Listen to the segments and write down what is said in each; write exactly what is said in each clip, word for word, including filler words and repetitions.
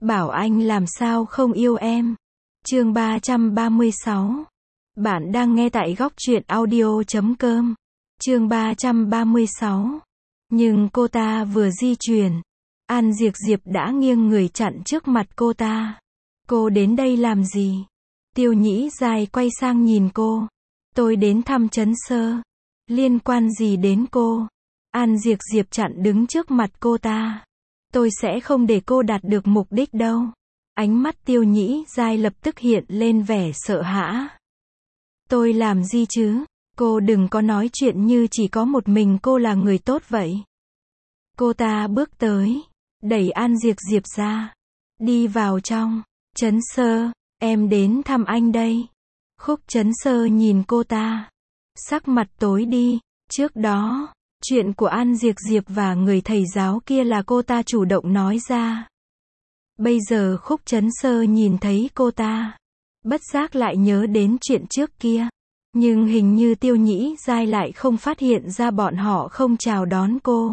Bảo anh làm sao không yêu em. Chương ba trăm ba mươi sáu. Bạn đang nghe tại góc truyện audio chấm com. Chương ba trăm ba mươi sáu. Nhưng cô ta vừa di chuyển, An Diệp Diệp đã nghiêng người chặn trước mặt cô ta. Cô đến đây làm gì? Tiêu Nhĩ Giai quay sang nhìn cô. Tôi đến thăm Trấn Sơ. Liên quan gì đến cô? An Diệp Diệp chặn đứng trước mặt cô ta. Tôi sẽ không để cô đạt được mục đích đâu. Ánh mắt Tiêu Nhĩ Giai lập tức hiện lên vẻ sợ hãi. Tôi làm gì chứ? Cô đừng có nói chuyện như chỉ có một mình cô là người tốt vậy. Cô ta bước tới, đẩy An Diệp Diệp ra. Đi vào trong. Trấn Sơ, em đến thăm anh đây. Khúc Trấn Sơ nhìn cô ta. Sắc mặt tối đi. Trước đó, chuyện của An Diệp Diệp và người thầy giáo kia là cô ta chủ động nói ra. Bây giờ Khúc Trấn Sơ nhìn thấy cô ta, bất giác lại nhớ đến chuyện trước kia. Nhưng hình như Tiêu Nhĩ Giai lại không phát hiện ra bọn họ không chào đón cô.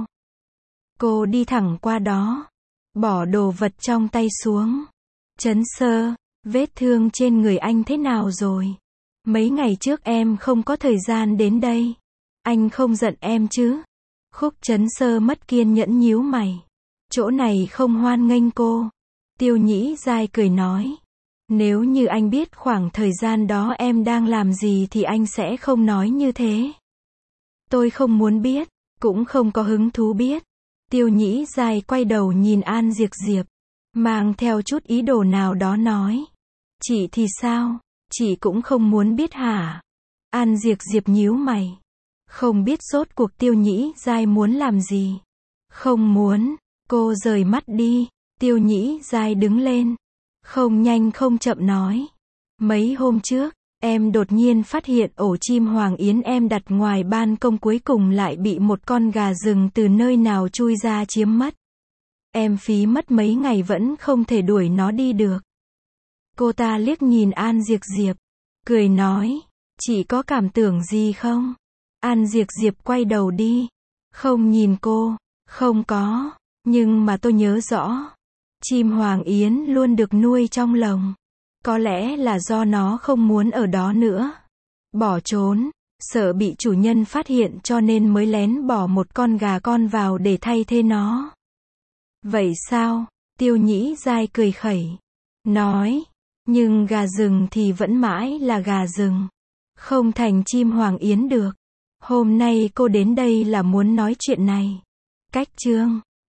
Cô đi thẳng qua đó, bỏ đồ vật trong tay xuống. Trấn Sơ, vết thương trên người anh thế nào rồi? Mấy ngày trước em không có thời gian đến đây. Anh không giận em chứ? Khúc Trấn Sơ mất kiên nhẫn nhíu mày. Chỗ này không hoan nghênh cô. Tiêu Nhĩ Giai cười nói. Nếu như anh biết khoảng thời gian đó em đang làm gì thì anh sẽ không nói như thế. Tôi không muốn biết, cũng không có hứng thú biết. Tiêu Nhĩ Giai quay đầu nhìn An Diệp Diệp, mang theo chút ý đồ nào đó nói. Chị thì sao? Chị cũng không muốn biết hả? An Diệp Diệp nhíu mày. Không biết rốt cuộc Tiêu Nhĩ Giai muốn làm gì. Không muốn. Cô rời mắt đi. Tiêu Nhĩ Giai đứng lên. Không nhanh không chậm nói. Mấy hôm trước, em đột nhiên phát hiện ổ chim hoàng yến em đặt ngoài ban công cuối cùng lại bị một con gà rừng từ nơi nào chui ra chiếm mất. Em phí mất mấy ngày vẫn không thể đuổi nó đi được. Cô ta liếc nhìn An Diệp Diệp, cười nói, chị có cảm tưởng gì không? An Diệp Diệp quay đầu đi, không nhìn cô, không có, nhưng mà tôi nhớ rõ. Chim hoàng yến luôn được nuôi trong lồng. Có lẽ là do nó không muốn ở đó nữa. Bỏ trốn, sợ bị chủ nhân phát hiện cho nên mới lén bỏ một con gà con vào để thay thế nó. Vậy sao? Tiêu Nhĩ Giai cười khẩy. Nói, nhưng gà rừng thì vẫn mãi là gà rừng. Không thành chim hoàng yến được. Hôm nay cô đến đây là muốn nói chuyện này. Cách chương